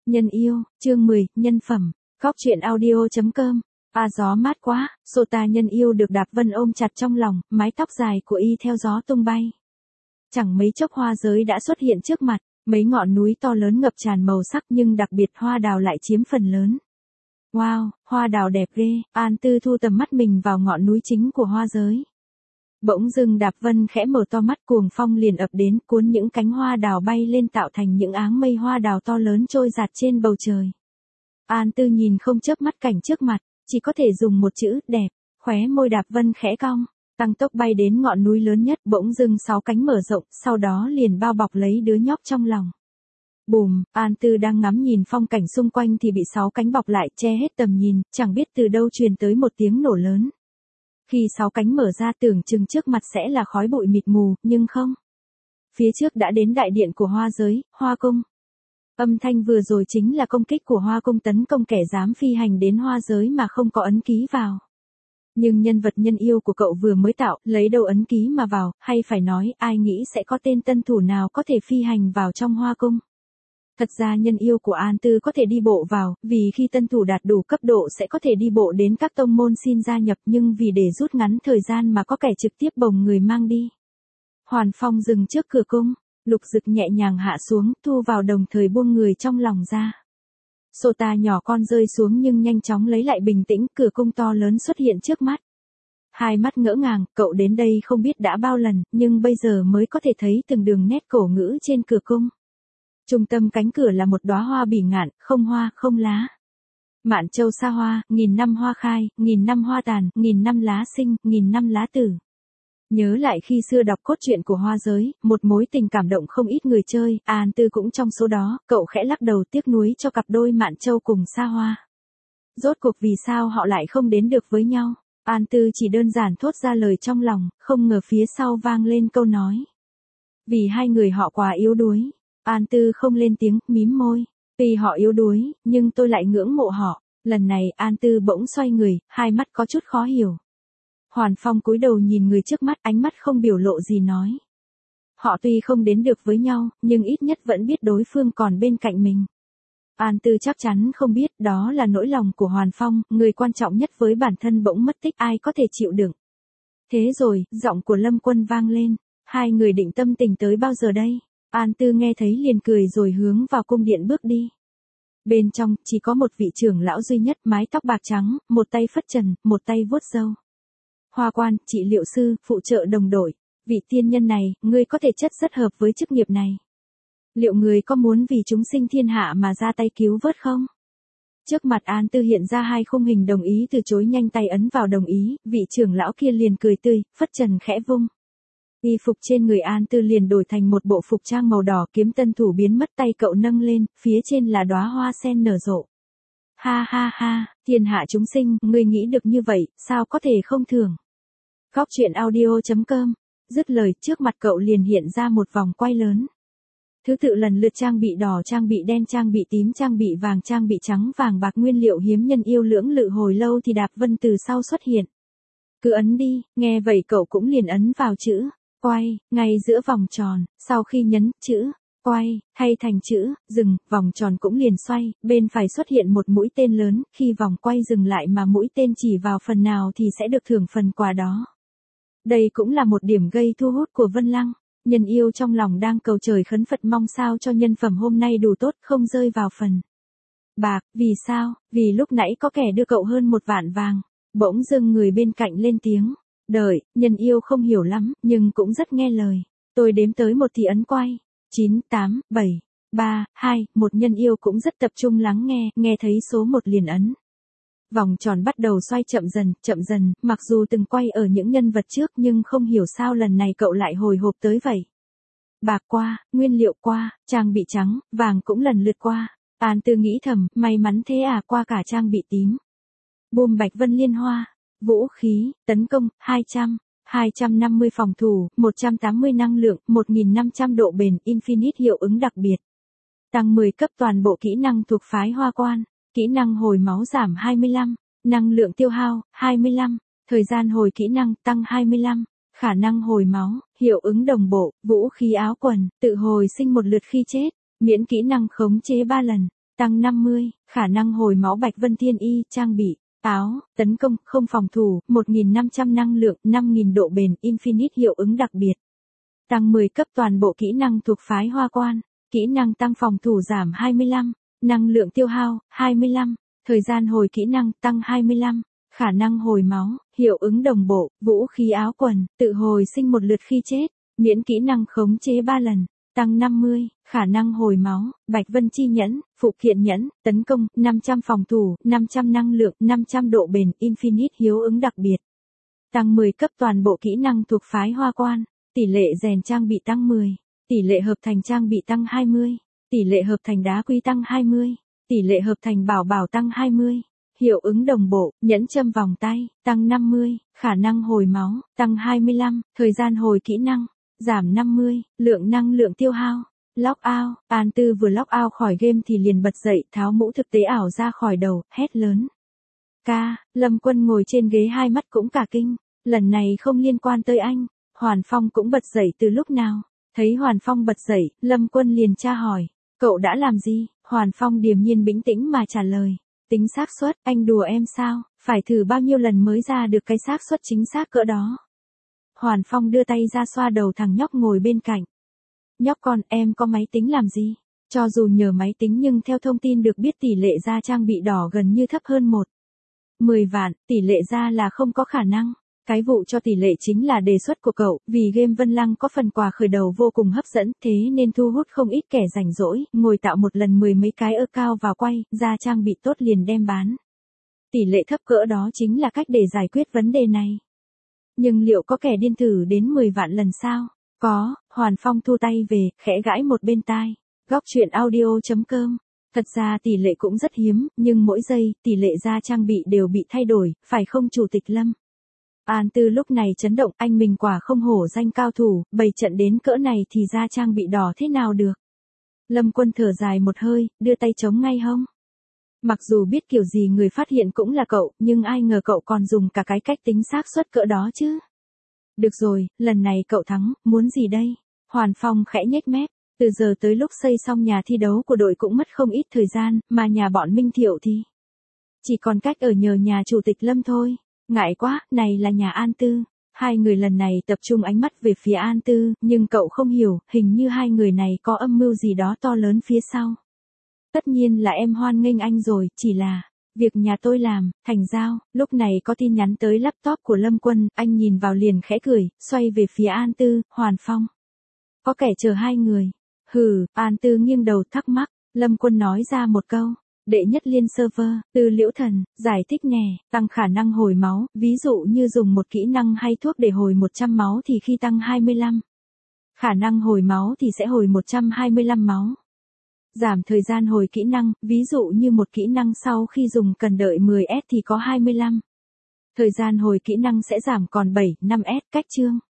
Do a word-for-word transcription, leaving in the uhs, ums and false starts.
Nhân yêu, chương mười, nhân phẩm. Góc truyện audio chấm com. À gió mát quá, Sota nhân yêu được Đạp Vân ôm chặt trong lòng, mái tóc dài của y theo gió tung bay. Chẳng mấy chốc hoa giới đã xuất hiện trước mặt, mấy ngọn núi to lớn ngập tràn màu sắc nhưng đặc biệt hoa đào lại chiếm phần lớn. Wow, hoa đào đẹp ghê, An Tư thu tầm mắt mình vào ngọn núi chính của hoa giới. Bỗng dưng Đạp Vân khẽ mở to mắt, cuồng phong liền ập đến, cuốn những cánh hoa đào bay lên tạo thành những áng mây hoa đào to lớn trôi dạt trên bầu trời. An Tư nhìn không chớp mắt cảnh trước mặt, chỉ có thể dùng một chữ, đẹp, khóe môi Đạp Vân khẽ cong, tăng tốc bay đến ngọn núi lớn nhất, bỗng dưng sáu cánh mở rộng, sau đó liền bao bọc lấy đứa nhóc trong lòng. Bùm, An Tư đang ngắm nhìn phong cảnh xung quanh thì bị sáu cánh bọc lại, che hết tầm nhìn, chẳng biết từ đâu truyền tới một tiếng nổ lớn. Khi sáu cánh mở ra tưởng chừng trước mặt sẽ là khói bụi mịt mù, nhưng không. Phía trước đã đến đại điện của hoa giới, hoa cung. Âm thanh vừa rồi chính là công kích của hoa cung tấn công kẻ dám phi hành đến hoa giới mà không có ấn ký vào. Nhưng nhân vật nhân yêu của cậu vừa mới tạo, lấy đâu ấn ký mà vào, hay phải nói ai nghĩ sẽ có tên tân thủ nào có thể phi hành vào trong hoa cung. Thật ra nhân yêu của An Tư có thể đi bộ vào, vì khi tân thủ đạt đủ cấp độ sẽ có thể đi bộ đến các tông môn xin gia nhập, nhưng vì để rút ngắn thời gian mà có kẻ trực tiếp bồng người mang đi. Hoàn Phong dừng trước cửa cung, Lục Dực nhẹ nhàng hạ xuống, thu vào đồng thời buông người trong lòng ra. Sota nhỏ con rơi xuống nhưng nhanh chóng lấy lại bình tĩnh, cửa cung to lớn xuất hiện trước mắt. Hai mắt ngỡ ngàng, cậu đến đây không biết đã bao lần, nhưng bây giờ mới có thể thấy từng đường nét cổ ngữ trên cửa cung. Trung tâm cánh cửa là một đóa hoa bỉ ngạn, không hoa, không lá. Mạn châu xa hoa, nghìn năm hoa khai, nghìn năm hoa tàn, nghìn năm lá sinh, nghìn năm lá tử. Nhớ lại khi xưa đọc cốt truyện của hoa giới, một mối tình cảm động không ít người chơi, An Tư cũng trong số đó, cậu khẽ lắc đầu tiếc nuối cho cặp đôi Mạn châu cùng xa hoa. Rốt cuộc vì sao họ lại không đến được với nhau? An Tư chỉ đơn giản thốt ra lời trong lòng, không ngờ phía sau vang lên câu nói. Vì hai người họ quá yếu đuối. An Tư không lên tiếng, mím môi. Vì họ yếu đuối, nhưng tôi lại ngưỡng mộ họ. Lần này An Tư bỗng xoay người, hai mắt có chút khó hiểu. Hoàn Phong cúi đầu nhìn người trước mắt, ánh mắt không biểu lộ gì nói. Họ tuy không đến được với nhau, nhưng ít nhất vẫn biết đối phương còn bên cạnh mình. An Tư chắc chắn không biết đó là nỗi lòng của Hoàn Phong, người quan trọng nhất với bản thân bỗng mất tích, ai có thể chịu đựng. Thế rồi, giọng của Lâm Quân vang lên. Hai người định tâm tình tới bao giờ đây? An Tư nghe thấy liền cười rồi hướng vào cung điện bước đi. Bên trong, chỉ có một vị trưởng lão duy nhất, mái tóc bạc trắng, một tay phất trần, một tay vuốt râu. Hoa quan, trị liệu sư, phụ trợ đồng đội. Vị tiên nhân này, ngươi có thể chất rất hợp với chức nghiệp này. Liệu người có muốn vì chúng sinh thiên hạ mà ra tay cứu vớt không? Trước mặt An Tư hiện ra hai khung hình đồng ý, từ chối nhanh tay ấn vào đồng ý, vị trưởng lão kia liền cười tươi, phất trần khẽ vung. Y phục trên người An Tư liền đổi thành một bộ phục trang màu đỏ, kiếm tân thủ biến mất, tay cậu nâng lên, phía trên là đóa hoa sen nở rộ. Ha ha ha, thiên hạ chúng sinh, ngươi nghĩ được như vậy, sao có thể không thưởng. Góc truyện audio chấm com. Dứt lời, trước mặt cậu liền hiện ra một vòng quay lớn. Thứ tự lần lượt trang bị đỏ, trang bị đen, trang bị tím, trang bị vàng, trang bị trắng, vàng bạc, nguyên liệu hiếm, nhân yêu lưỡng lự. Hồi lâu thì Đạp Vân từ sau xuất hiện. Cứ ấn đi, nghe vậy cậu cũng liền ấn vào chữ quay, ngay giữa vòng tròn. Sau khi nhấn chữ quay, thay thành chữ dừng, vòng tròn cũng liền xoay, bên phải xuất hiện một mũi tên lớn, khi vòng quay dừng lại mà mũi tên chỉ vào phần nào thì sẽ được thưởng phần quà đó. Đây cũng là một điểm gây thu hút của Vân Lăng. Nhân yêu trong lòng đang cầu trời khấn Phật mong sao cho nhân phẩm hôm nay đủ tốt, không rơi vào phần bạc. Vì sao? Vì lúc nãy có kẻ đưa cậu hơn một vạn vàng. Bỗng dưng người bên cạnh lên tiếng. Đợi, nhân yêu không hiểu lắm, nhưng cũng rất nghe lời. Tôi đếm tới một thì ấn quay. chín, tám, bảy, ba, hai, một. Nhân yêu cũng rất tập trung lắng nghe, nghe thấy số một liền ấn. Vòng tròn bắt đầu xoay chậm dần, chậm dần, mặc dù từng quay ở những nhân vật trước nhưng không hiểu sao lần này cậu lại hồi hộp tới vậy. Bạc qua, nguyên liệu qua, trang bị trắng, vàng cũng lần lượt qua. An Tư nghĩ thầm, may mắn thế à, qua cả trang bị tím. Buồm bạch vân liên hoa, vũ khí, tấn công, hai trăm, hai trăm năm mươi phòng thủ, một trăm tám mươi năng lượng, một nghìn năm trăm độ bền, infinite hiệu ứng đặc biệt. Tăng mười cấp toàn bộ kỹ năng thuộc phái hoa quan. Kỹ năng hồi máu giảm hai mươi lăm, năng lượng tiêu hao, hai mươi lăm, thời gian hồi kỹ năng tăng hai mươi lăm, khả năng hồi máu, hiệu ứng đồng bộ, vũ khí áo quần, tự hồi sinh một lượt khi chết, miễn kỹ năng khống chế ba lần. tăng năm mươi, khả năng hồi máu Bạch Vân Thiên Y, trang bị, áo, tấn công, không phòng thủ, một nghìn năm trăm năng lượng, năm nghìn độ bền, Infinite hiệu ứng đặc biệt. Tăng mười cấp toàn bộ kỹ năng thuộc phái Hoa Quan, kỹ năng tăng phòng thủ giảm hai mươi lăm, năng lượng tiêu hao, hai mươi lăm, thời gian hồi kỹ năng tăng hai mươi lăm, khả năng hồi máu, hiệu ứng đồng bộ, vũ khí áo quần, tự hồi sinh một lượt khi chết, miễn kỹ năng khống chế ba lần, tăng năm mươi, khả năng hồi máu, Bạch Vân Chi nhẫn, phụ kiện nhẫn, tấn công, năm trăm phòng thủ, năm trăm năng lượng, năm trăm độ bền, Infinite hiệu ứng đặc biệt. Tăng mười cấp toàn bộ kỹ năng thuộc phái Hoa Quan, tỷ lệ rèn trang bị tăng mười, tỷ lệ hợp thành trang bị tăng hai mươi, tỷ lệ hợp thành đá quý tăng hai mươi, tỷ lệ hợp thành bảo bảo tăng hai mươi. Hiệu ứng đồng bộ, nhẫn châm vòng tay, tăng năm mươi, khả năng hồi máu, tăng hai mươi lăm, thời gian hồi kỹ năng, giảm năm mươi, lượng năng lượng tiêu hao. Lock out, An Tư vừa lock out khỏi game thì liền bật dậy, tháo mũ thực tế ảo ra khỏi đầu, hét lớn. Ca, Lâm Quân ngồi trên ghế hai mắt cũng cả kinh, lần này không liên quan tới anh, Hoàn Phong cũng bật dậy từ lúc nào, thấy Hoàn Phong bật dậy, Lâm Quân liền tra hỏi, cậu đã làm gì, Hoàn Phong điềm nhiên bình tĩnh mà trả lời. Tính xác suất, anh đùa em sao, phải thử bao nhiêu lần mới ra được cái xác suất chính xác cỡ đó. Hoàn Phong đưa tay ra xoa đầu thằng nhóc ngồi bên cạnh. Nhóc con, em có máy tính làm gì? Cho dù nhờ máy tính nhưng theo thông tin được biết tỷ lệ ra trang bị đỏ gần như thấp hơn một. mười vạn, tỷ lệ ra là không có khả năng. Cái vụ cho tỷ lệ chính là đề xuất của cậu, vì game Vân Lăng có phần quà khởi đầu vô cùng hấp dẫn, thế nên thu hút không ít kẻ rảnh rỗi, ngồi tạo một lần mười mấy cái ơ cao vào quay, ra trang bị tốt liền đem bán. Tỷ lệ thấp cỡ đó chính là cách để giải quyết vấn đề này. Nhưng liệu có kẻ điên thử đến mười vạn lần sao? Có, Hoàn Phong thu tay về, khẽ gãi một bên tai. Góc truyện audio chấm com. Thật ra tỷ lệ cũng rất hiếm, nhưng mỗi giây, tỷ lệ ra trang bị đều bị thay đổi, phải không Chủ tịch Lâm? An Tư lúc này chấn động, anh mình quả không hổ danh cao thủ, bày trận đến cỡ này thì ra trang bị đỏ thế nào được. Lâm Quân thở dài một hơi, đưa tay chống ngay hông. Mặc dù biết kiểu gì người phát hiện cũng là cậu, nhưng ai ngờ cậu còn dùng cả cái cách tính xác suất cỡ đó chứ. Được rồi, lần này cậu thắng, muốn gì đây? Hoàn Phong khẽ nhếch mép, từ giờ tới lúc xây xong nhà thi đấu của đội cũng mất không ít thời gian, mà nhà bọn Minh Thiệu thì chỉ còn cách ở nhờ nhà Chủ tịch Lâm thôi. Ngại quá, này là nhà An Tư. Hai người lần này tập trung ánh mắt về phía An Tư, nhưng cậu không hiểu, hình như hai người này có âm mưu gì đó to lớn phía sau. Tất nhiên là em hoan nghênh anh rồi, chỉ là việc nhà tôi làm, thành giao. Lúc này có tin nhắn tới laptop của Lâm Quân, anh nhìn vào liền khẽ cười, xoay về phía An Tư, Hoàn Phong. Có kẻ chờ hai người. Hừ, An Tư nghiêng đầu thắc mắc, Lâm Quân nói ra một câu. Đệ nhất liên server, Tư Liễu Thần, giải thích nè, tăng khả năng hồi máu, ví dụ như dùng một kỹ năng hay thuốc để hồi một trăm máu thì khi tăng hai mươi lăm. Khả năng hồi máu thì sẽ hồi một trăm hai mươi lăm máu. Giảm thời gian hồi kỹ năng, ví dụ như một kỹ năng sau khi dùng cần đợi mười S thì có hai mươi lăm. Thời gian hồi kỹ năng sẽ giảm còn bảy, năm S, cách chương.